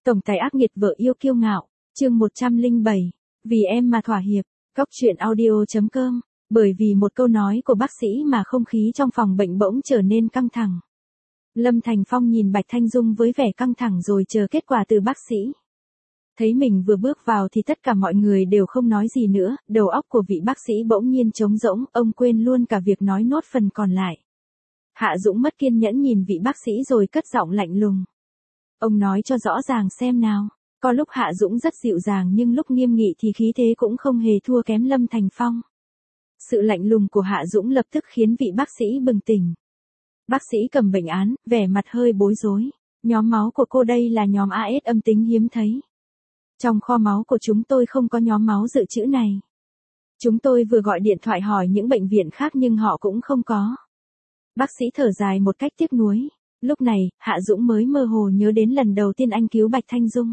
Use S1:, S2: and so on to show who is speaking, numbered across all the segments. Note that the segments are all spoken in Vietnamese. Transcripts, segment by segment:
S1: Tổng tài ác nghiệt vợ yêu kiêu ngạo, chương 107, vì em mà thỏa hiệp, góc truyện audio.com, bởi vì một câu nói của bác sĩ mà không khí trong phòng bệnh bỗng trở nên căng thẳng. Lâm Thành Phong nhìn Bạch Thanh Dung với vẻ căng thẳng rồi chờ kết quả từ bác sĩ. Thấy mình vừa bước vào thì tất cả mọi người đều không nói gì nữa, đầu óc của vị bác sĩ bỗng nhiên trống rỗng, ông quên luôn cả việc nói nốt phần còn lại. Hạ Dũng mất kiên nhẫn nhìn vị bác sĩ rồi cất giọng lạnh lùng. Ông nói cho rõ ràng xem nào. Có lúc Hạ Dũng rất dịu dàng nhưng lúc nghiêm nghị thì khí thế cũng không hề thua kém Lâm Thành Phong. Sự lạnh lùng của Hạ Dũng lập tức khiến vị bác sĩ bừng tỉnh. Bác sĩ cầm bệnh án, vẻ mặt hơi bối rối. Nhóm máu của cô đây là nhóm AS âm tính hiếm thấy. Trong kho máu của chúng tôi không có nhóm máu dự trữ này. Chúng tôi vừa gọi điện thoại hỏi những bệnh viện khác nhưng họ cũng không có. Bác sĩ thở dài một cách tiếc nuối. Lúc này, Hạ Dũng mới mơ hồ nhớ đến lần đầu tiên anh cứu Bạch Thanh Dung.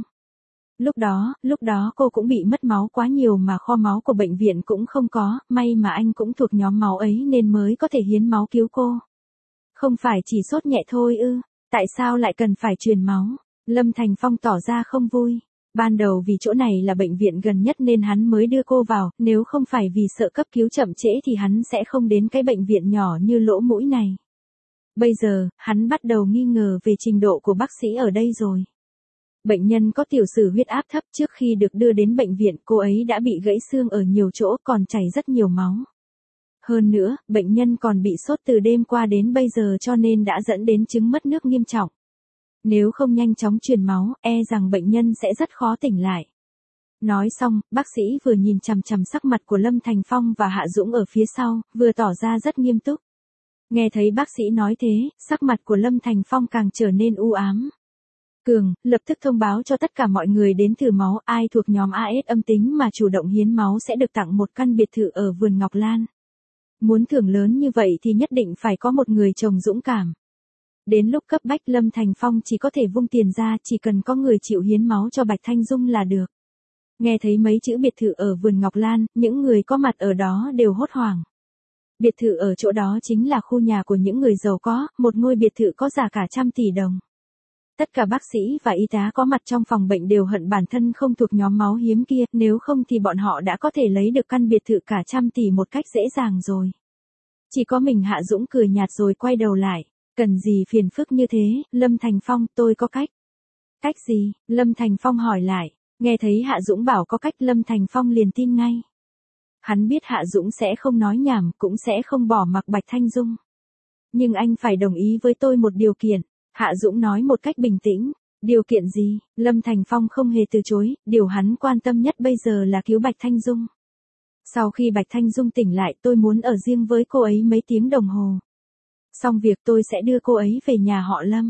S1: Lúc đó cô cũng bị mất máu quá nhiều mà kho máu của bệnh viện cũng không có, may mà anh cũng thuộc nhóm máu ấy nên mới có thể hiến máu cứu cô. Không phải chỉ sốt nhẹ thôi ư, tại sao lại cần phải truyền máu? Lâm Thành Phong tỏ ra không vui. Ban đầu vì chỗ này là bệnh viện gần nhất nên hắn mới đưa cô vào, nếu không phải vì sợ cấp cứu chậm trễ thì hắn sẽ không đến cái bệnh viện nhỏ như lỗ mũi này. Bây giờ, hắn bắt đầu nghi ngờ về trình độ của bác sĩ ở đây rồi. Bệnh nhân có tiểu sử huyết áp thấp, trước khi được đưa đến bệnh viện cô ấy đã bị gãy xương ở nhiều chỗ còn chảy rất nhiều máu. Hơn nữa, bệnh nhân còn bị sốt từ đêm qua đến bây giờ cho nên đã dẫn đến chứng mất nước nghiêm trọng. Nếu không nhanh chóng truyền máu, e rằng bệnh nhân sẽ rất khó tỉnh lại. Nói xong, bác sĩ vừa nhìn chằm chằm sắc mặt của Lâm Thành Phong và Hạ Dũng ở phía sau, vừa tỏ ra rất nghiêm túc. Nghe thấy bác sĩ nói thế, sắc mặt của Lâm Thành Phong càng trở nên u ám. Cường, lập tức thông báo cho tất cả mọi người đến thử máu, ai thuộc nhóm AS âm tính mà chủ động hiến máu sẽ được tặng một căn biệt thự ở vườn Ngọc Lan. Muốn thưởng lớn như vậy thì nhất định phải có một người chồng dũng cảm. Đến lúc cấp bách Lâm Thành Phong chỉ có thể vung tiền ra, chỉ cần có người chịu hiến máu cho Bạch Thanh Dung là được. Nghe thấy mấy chữ biệt thự ở vườn Ngọc Lan, những người có mặt ở đó đều hốt hoảng. Biệt thự ở chỗ đó chính là khu nhà của những người giàu có, một ngôi biệt thự có giá cả trăm tỷ đồng. Tất cả bác sĩ và y tá có mặt trong phòng bệnh đều hận bản thân không thuộc nhóm máu hiếm kia, nếu không thì bọn họ đã có thể lấy được căn biệt thự cả trăm tỷ một cách dễ dàng rồi. Chỉ có mình Hạ Dũng cười nhạt rồi quay đầu lại. Cần gì phiền phức như thế, Lâm Thành Phong, tôi có cách. Cách gì? Lâm Thành Phong hỏi lại. Nghe thấy Hạ Dũng bảo có cách Lâm Thành Phong liền tin ngay. Hắn biết Hạ Dũng sẽ không nói nhảm, cũng sẽ không bỏ mặc Bạch Thanh Dung. Nhưng anh phải đồng ý với tôi một điều kiện. Hạ Dũng nói một cách bình tĩnh. Điều kiện gì? Lâm Thành Phong không hề từ chối, điều hắn quan tâm nhất bây giờ là cứu Bạch Thanh Dung. Sau khi Bạch Thanh Dung tỉnh lại tôi muốn ở riêng với cô ấy mấy tiếng đồng hồ. Xong việc tôi sẽ đưa cô ấy về nhà họ Lâm.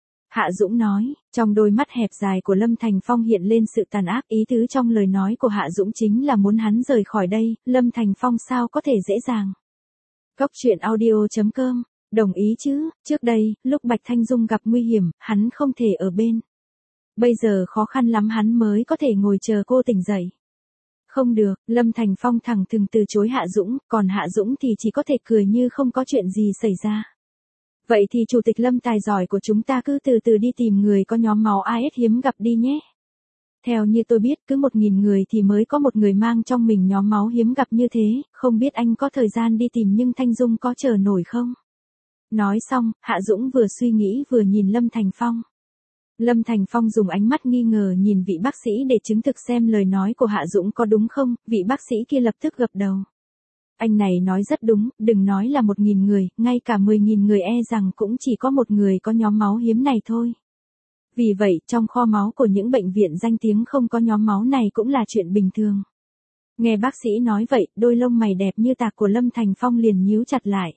S1: Hạ Dũng nói, trong đôi mắt hẹp dài của Lâm Thành Phong hiện lên sự tàn ác, ý tứ trong lời nói của Hạ Dũng chính là muốn hắn rời khỏi đây, Lâm Thành Phong sao có thể dễ dàng. Góc truyện audio.com, đồng ý chứ, trước đây, lúc Bạch Thanh Dung gặp nguy hiểm, hắn không thể ở bên. Bây giờ khó khăn lắm hắn mới có thể ngồi chờ cô tỉnh dậy. Không được, Lâm Thành Phong thẳng thừng từ chối Hạ Dũng, còn Hạ Dũng thì chỉ có thể cười như không có chuyện gì xảy ra. Vậy thì Chủ tịch Lâm tài giỏi của chúng ta cứ từ từ đi tìm người có nhóm máu AS hiếm gặp đi nhé. Theo như tôi biết cứ 1.000 người thì mới có một người mang trong mình nhóm máu hiếm gặp như thế, không biết anh có thời gian đi tìm nhưng Thanh Dung có chờ nổi không? Nói xong, Hạ Dũng vừa suy nghĩ vừa nhìn Lâm Thành Phong. Lâm Thành Phong dùng ánh mắt nghi ngờ nhìn vị bác sĩ để chứng thực xem lời nói của Hạ Dũng có đúng không, vị bác sĩ kia lập tức gật đầu. Anh này nói rất đúng, đừng nói là 1.000 người, ngay cả 10.000 người e rằng cũng chỉ có một người có nhóm máu hiếm này thôi. Vì vậy, trong kho máu của những bệnh viện danh tiếng không có nhóm máu này cũng là chuyện bình thường. Nghe bác sĩ nói vậy, đôi lông mày đẹp như tạc của Lâm Thành Phong liền nhíu chặt lại.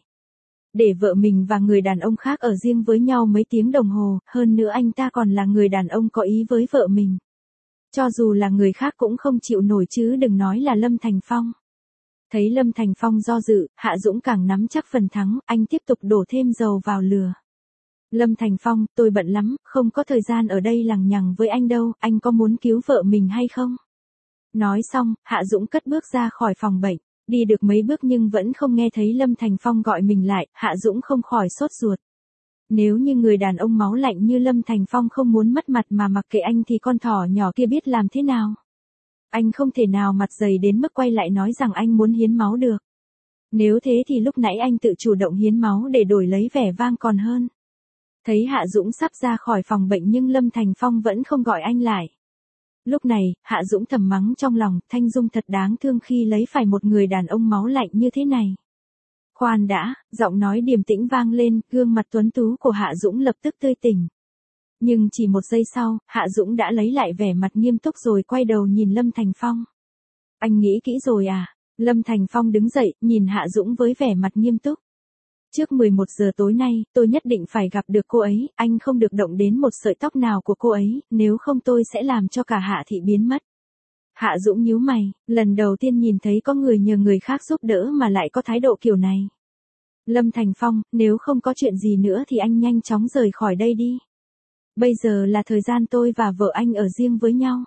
S1: Để vợ mình và người đàn ông khác ở riêng với nhau mấy tiếng đồng hồ, hơn nữa anh ta còn là người đàn ông có ý với vợ mình. Cho dù là người khác cũng không chịu nổi chứ đừng nói là Lâm Thành Phong. Thấy Lâm Thành Phong do dự, Hạ Dũng càng nắm chắc phần thắng, anh tiếp tục đổ thêm dầu vào lửa. Lâm Thành Phong, tôi bận lắm, không có thời gian ở đây lằng nhằng với anh đâu, anh có muốn cứu vợ mình hay không? Nói xong, Hạ Dũng cất bước ra khỏi phòng bệnh. Đi được mấy bước nhưng vẫn không nghe thấy Lâm Thành Phong gọi mình lại, Hạ Dũng không khỏi sốt ruột. Nếu như người đàn ông máu lạnh như Lâm Thành Phong không muốn mất mặt mà mặc kệ anh thì con thỏ nhỏ kia biết làm thế nào. Anh không thể nào mặt dày đến mức quay lại nói rằng anh muốn hiến máu được. Nếu thế thì lúc nãy anh tự chủ động hiến máu để đổi lấy vẻ vang còn hơn. Thấy Hạ Dũng sắp ra khỏi phòng bệnh nhưng Lâm Thành Phong vẫn không gọi anh lại. Lúc này, Hạ Dũng thầm mắng trong lòng, Thanh Dung thật đáng thương khi lấy phải một người đàn ông máu lạnh như thế này. Khoan đã, giọng nói điềm tĩnh vang lên, gương mặt tuấn tú của Hạ Dũng lập tức tươi tỉnh. Nhưng chỉ một giây sau, Hạ Dũng đã lấy lại vẻ mặt nghiêm túc rồi quay đầu nhìn Lâm Thành Phong. Anh nghĩ kỹ rồi à? Lâm Thành Phong đứng dậy, nhìn Hạ Dũng với vẻ mặt nghiêm túc. Trước 11 giờ tối nay, tôi nhất định phải gặp được cô ấy, anh không được động đến một sợi tóc nào của cô ấy, nếu không tôi sẽ làm cho cả Hạ thị biến mất. Hạ Dũng nhíu mày, lần đầu tiên nhìn thấy có người nhờ người khác giúp đỡ mà lại có thái độ kiểu này. Lâm Thành Phong, nếu không có chuyện gì nữa thì anh nhanh chóng rời khỏi đây đi. Bây giờ là thời gian tôi và vợ anh ở riêng với nhau.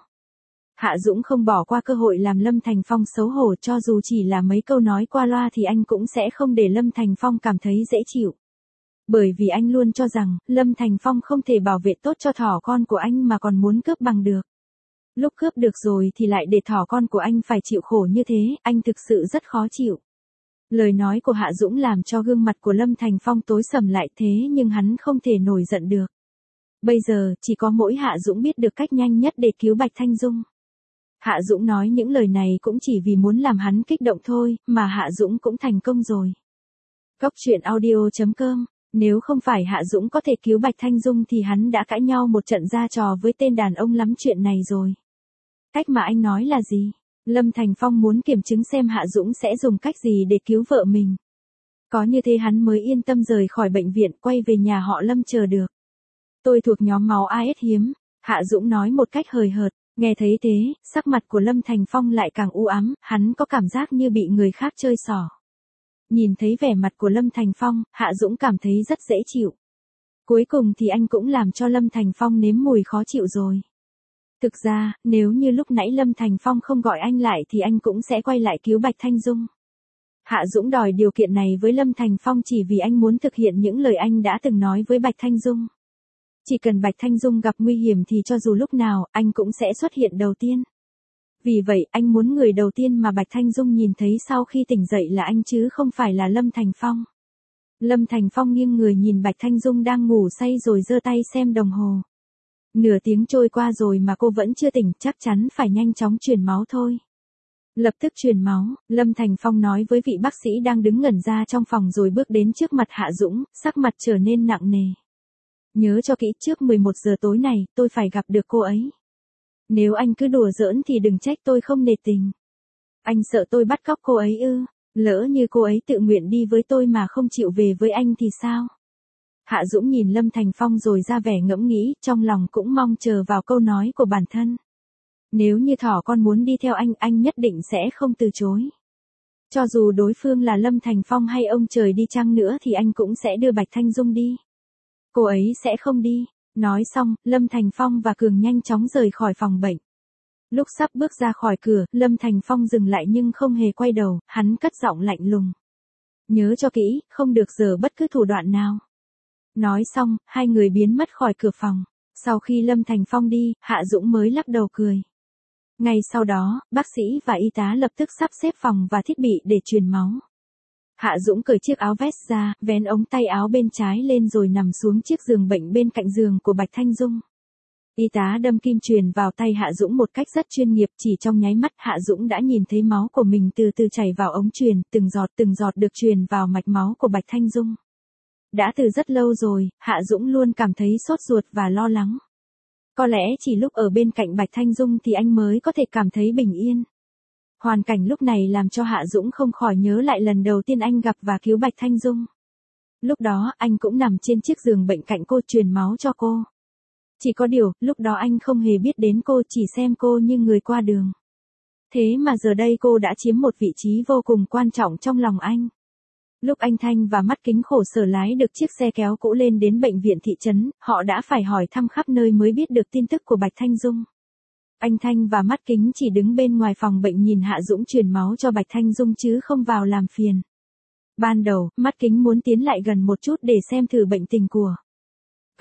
S1: Hạ Dũng không bỏ qua cơ hội làm Lâm Thành Phong xấu hổ, cho dù chỉ là mấy câu nói qua loa thì anh cũng sẽ không để Lâm Thành Phong cảm thấy dễ chịu. Bởi vì anh luôn cho rằng, Lâm Thành Phong không thể bảo vệ tốt cho thỏ con của anh mà còn muốn cướp bằng được. Lúc cướp được rồi thì lại để thỏ con của anh phải chịu khổ như thế, anh thực sự rất khó chịu. Lời nói của Hạ Dũng làm cho gương mặt của Lâm Thành Phong tối sầm lại, thế nhưng hắn không thể nổi giận được. Bây giờ, chỉ có mỗi Hạ Dũng biết được cách nhanh nhất để cứu Bạch Thanh Dung. Hạ Dũng nói những lời này cũng chỉ vì muốn làm hắn kích động thôi, mà Hạ Dũng cũng thành công rồi. Cốc truyện audio.com. Nếu không phải Hạ Dũng có thể cứu Bạch Thanh Dung thì hắn đã cãi nhau một trận ra trò với tên đàn ông lắm chuyện này rồi. Cách mà anh nói là gì? Lâm Thành Phong muốn kiểm chứng xem Hạ Dũng sẽ dùng cách gì để cứu vợ mình. Có như thế hắn mới yên tâm rời khỏi bệnh viện, quay về nhà họ Lâm chờ được. Tôi thuộc nhóm máu AS hiếm, Hạ Dũng nói một cách hời hợt. Nghe thấy thế, sắc mặt của Lâm Thành Phong lại càng u ám, hắn có cảm giác như bị người khác chơi xỏ. Nhìn thấy vẻ mặt của Lâm Thành Phong, Hạ Dũng cảm thấy rất dễ chịu. Cuối cùng thì anh cũng làm cho Lâm Thành Phong nếm mùi khó chịu rồi. Thực ra, nếu như lúc nãy Lâm Thành Phong không gọi anh lại thì anh cũng sẽ quay lại cứu Bạch Thanh Dung. Hạ Dũng đòi điều kiện này với Lâm Thành Phong chỉ vì anh muốn thực hiện những lời anh đã từng nói với Bạch Thanh Dung. Chỉ cần Bạch Thanh Dung gặp nguy hiểm thì cho dù lúc nào, anh cũng sẽ xuất hiện đầu tiên. Vì vậy, anh muốn người đầu tiên mà Bạch Thanh Dung nhìn thấy sau khi tỉnh dậy là anh chứ không phải là Lâm Thành Phong. Lâm Thành Phong nghiêng người nhìn Bạch Thanh Dung đang ngủ say rồi giơ tay xem đồng hồ. Nửa tiếng trôi qua rồi mà cô vẫn chưa tỉnh, chắc chắn phải nhanh chóng truyền máu thôi. Lập tức truyền máu, Lâm Thành Phong nói với vị bác sĩ đang đứng ngẩn ra trong phòng rồi bước đến trước mặt Hạ Dũng, sắc mặt trở nên nặng nề. Nhớ cho kỹ, trước 11 giờ tối này, tôi phải gặp được cô ấy. Nếu anh cứ đùa giỡn thì đừng trách tôi không nể tình. Anh sợ tôi bắt cóc cô ấy ư? Lỡ như cô ấy tự nguyện đi với tôi mà không chịu về với anh thì sao? Hạ Dũng nhìn Lâm Thành Phong rồi ra vẻ ngẫm nghĩ, trong lòng cũng mong chờ vào câu nói của bản thân. Nếu như thỏ con muốn đi theo anh nhất định sẽ không từ chối. Cho dù đối phương là Lâm Thành Phong hay ông trời đi chăng nữa thì anh cũng sẽ đưa Bạch Thanh Dung đi. Cô ấy sẽ không đi. Nói xong, Lâm Thành Phong và Cường nhanh chóng rời khỏi phòng bệnh. Lúc sắp bước ra khỏi cửa, Lâm Thành Phong dừng lại nhưng không hề quay đầu, hắn cất giọng lạnh lùng. Nhớ cho kỹ, không được giở bất cứ thủ đoạn nào. Nói xong, hai người biến mất khỏi cửa phòng. Sau khi Lâm Thành Phong đi, Hạ Dũng mới lắc đầu cười. Ngay sau đó, bác sĩ và y tá lập tức sắp xếp phòng và thiết bị để truyền máu. Hạ Dũng cởi chiếc áo vest ra, vén ống tay áo bên trái lên rồi nằm xuống chiếc giường bệnh bên cạnh giường của Bạch Thanh Dung. Y tá đâm kim truyền vào tay Hạ Dũng một cách rất chuyên nghiệp, chỉ trong nháy mắt Hạ Dũng đã nhìn thấy máu của mình từ từ chảy vào ống truyền, từng giọt được truyền vào mạch máu của Bạch Thanh Dung. Đã từ rất lâu rồi, Hạ Dũng luôn cảm thấy sốt ruột và lo lắng. Có lẽ chỉ lúc ở bên cạnh Bạch Thanh Dung thì anh mới có thể cảm thấy bình yên. Hoàn cảnh lúc này làm cho Hạ Dũng không khỏi nhớ lại lần đầu tiên anh gặp và cứu Bạch Thanh Dung. Lúc đó, anh cũng nằm trên chiếc giường bệnh cạnh cô truyền máu cho cô. Chỉ có điều, lúc đó anh không hề biết đến cô, chỉ xem cô như người qua đường. Thế mà giờ đây cô đã chiếm một vị trí vô cùng quan trọng trong lòng anh. Lúc anh Thanh và Mắt Kính khổ sở lái được chiếc xe kéo cũ lên đến bệnh viện thị trấn, họ đã phải hỏi thăm khắp nơi mới biết được tin tức của Bạch Thanh Dung. Anh Thanh và Mắt Kính chỉ đứng bên ngoài phòng bệnh nhìn Hạ Dũng truyền máu cho Bạch Thanh Dung chứ không vào làm phiền. Ban đầu, Mắt Kính muốn tiến lại gần một chút để xem thử bệnh tình của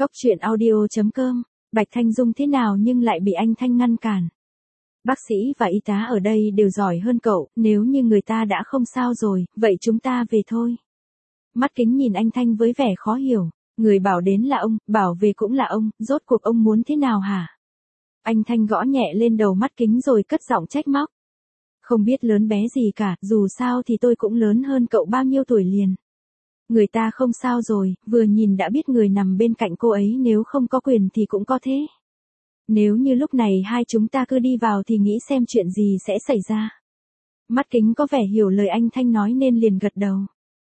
S1: Góc truyện audio.com, Bạch Thanh Dung thế nào nhưng lại bị anh Thanh ngăn cản. Bác sĩ và y tá ở đây đều giỏi hơn cậu, nếu như người ta đã không sao rồi, vậy chúng ta về thôi. Mắt Kính nhìn anh Thanh với vẻ khó hiểu, người bảo đến là ông, bảo về cũng là ông, rốt cuộc ông muốn thế nào hả? Anh Thanh gõ nhẹ lên đầu Mắt Kính rồi cất giọng trách móc. Không biết lớn bé gì cả, dù sao thì tôi cũng lớn hơn cậu bao nhiêu tuổi liền. Người ta không sao rồi, vừa nhìn đã biết người nằm bên cạnh cô ấy nếu không có quyền thì cũng có thế. Nếu như lúc này hai chúng ta cứ đi vào thì nghĩ xem chuyện gì sẽ xảy ra. Mắt Kính có vẻ hiểu lời anh Thanh nói nên liền gật đầu.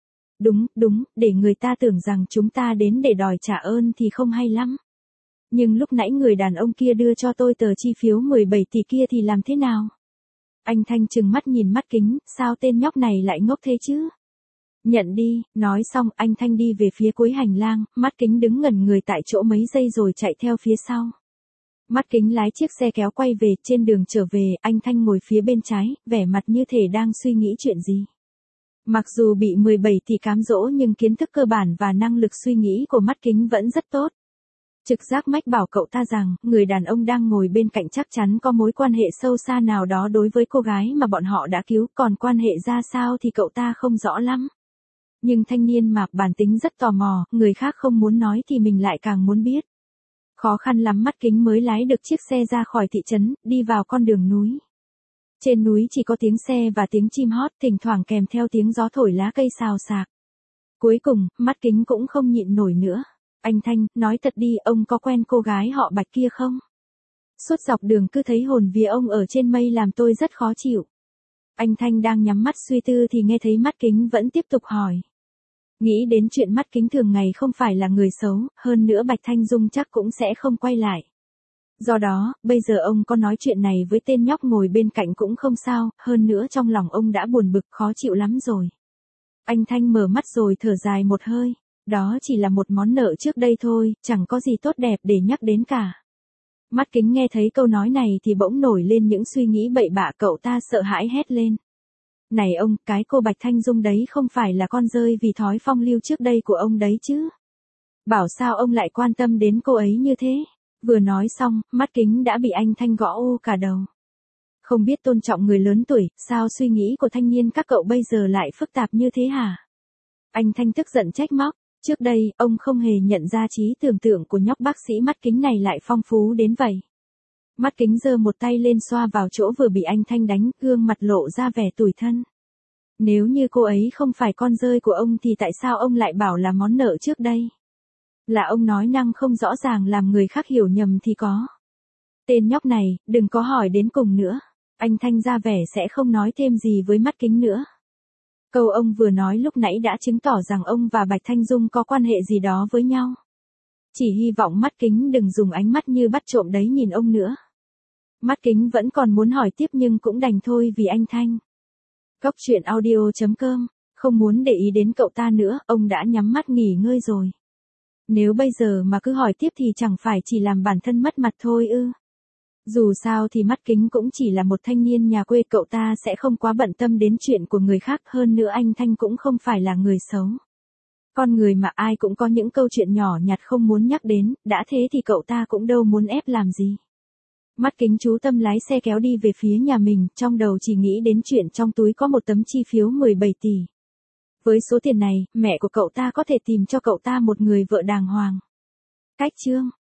S1: Đúng, để người ta tưởng rằng chúng ta đến để đòi trả ơn thì không hay lắm. Nhưng lúc nãy người đàn ông kia đưa cho tôi tờ chi phiếu 17 tỷ kia thì làm thế nào? Anh Thanh trừng mắt nhìn Mắt Kính, sao tên nhóc này lại ngốc thế chứ? Nhận đi, nói xong anh Thanh đi về phía cuối hành lang, Mắt Kính đứng ngẩn người tại chỗ mấy giây rồi chạy theo phía sau. Mắt Kính lái chiếc xe kéo quay về, trên đường trở về, anh Thanh ngồi phía bên trái, vẻ mặt như thể đang suy nghĩ chuyện gì. Mặc dù bị 17 tỷ cám dỗ nhưng kiến thức cơ bản và năng lực suy nghĩ của Mắt Kính vẫn rất tốt. Trực giác mách bảo cậu ta rằng, người đàn ông đang ngồi bên cạnh chắc chắn có mối quan hệ sâu xa nào đó đối với cô gái mà bọn họ đã cứu, còn quan hệ ra sao thì cậu ta không rõ lắm. Nhưng thanh niên mà bản tính rất tò mò, người khác không muốn nói thì mình lại càng muốn biết. Khó khăn lắm Mắt Kính mới lái được chiếc xe ra khỏi thị trấn, đi vào con đường núi. Trên núi chỉ có tiếng xe và tiếng chim hót, thỉnh thoảng kèm theo tiếng gió thổi lá cây xào xạc. Cuối cùng, Mắt Kính cũng không nhịn nổi nữa. Anh Thanh, nói thật đi, ông có quen cô gái họ Bạch kia không? Suốt dọc đường cứ thấy hồn vía ông ở trên mây làm tôi rất khó chịu. Anh Thanh đang nhắm mắt suy tư thì nghe thấy Mắt Kính vẫn tiếp tục hỏi. Nghĩ đến chuyện Mắt Kính thường ngày không phải là người xấu, hơn nữa Bạch Thanh Dung chắc cũng sẽ không quay lại. Do đó, bây giờ ông có nói chuyện này với tên nhóc ngồi bên cạnh cũng không sao, hơn nữa trong lòng ông đã buồn bực khó chịu lắm rồi. Anh Thanh mở mắt rồi thở dài một hơi, đó chỉ là một món nợ trước đây thôi, chẳng có gì tốt đẹp để nhắc đến cả. Mắt Kính nghe thấy câu nói này thì bỗng nổi lên những suy nghĩ bậy bạ, cậu ta sợ hãi hét lên. Này ông, cái cô Bạch Thanh Dung đấy không phải là con dơi vì thói phong lưu trước đây của ông đấy chứ? Bảo sao ông lại quan tâm đến cô ấy như thế? Vừa nói xong, Mắt Kính đã bị anh Thanh gõ u cả đầu. Không biết tôn trọng người lớn tuổi, sao suy nghĩ của thanh niên các cậu bây giờ lại phức tạp như thế hả? Anh Thanh tức giận trách móc, trước đây, ông không hề nhận ra trí tưởng tượng của nhóc bác sĩ Mắt Kính này lại phong phú đến vậy. Mắt Kính giơ một tay lên xoa vào chỗ vừa bị anh Thanh đánh, gương mặt lộ ra vẻ tủi thân. Nếu như cô ấy không phải con dơi của ông thì tại sao ông lại bảo là món nợ trước đây? Là ông nói năng không rõ ràng làm người khác hiểu nhầm thì có. Tên nhóc này, đừng có hỏi đến cùng nữa. Anh Thanh ra vẻ sẽ không nói thêm gì với Mắt Kính nữa. Câu ông vừa nói lúc nãy đã chứng tỏ rằng ông và Bạch Thanh Dung có quan hệ gì đó với nhau. Chỉ hy vọng Mắt Kính đừng dùng ánh mắt như bắt trộm đấy nhìn ông nữa. Mắt Kính vẫn còn muốn hỏi tiếp nhưng cũng đành thôi vì anh Thanh. Góc truyện audio.com, không muốn để ý đến cậu ta nữa, ông đã nhắm mắt nghỉ ngơi rồi. Nếu bây giờ mà cứ hỏi tiếp thì chẳng phải chỉ làm bản thân mất mặt thôi ư? Dù sao thì Mắt Kính cũng chỉ là một thanh niên nhà quê, cậu ta sẽ không quá bận tâm đến chuyện của người khác, hơn nữa anh Thanh cũng không phải là người xấu. Con người mà ai cũng có những câu chuyện nhỏ nhặt không muốn nhắc đến, đã thế thì cậu ta cũng đâu muốn ép làm gì. Mắt Kính chú tâm lái xe kéo đi về phía nhà mình, trong đầu chỉ nghĩ đến chuyện trong túi có một tấm chi phiếu 17 tỷ. Với số tiền này, mẹ của cậu ta có thể tìm cho cậu ta một người vợ đàng hoàng. Cách chương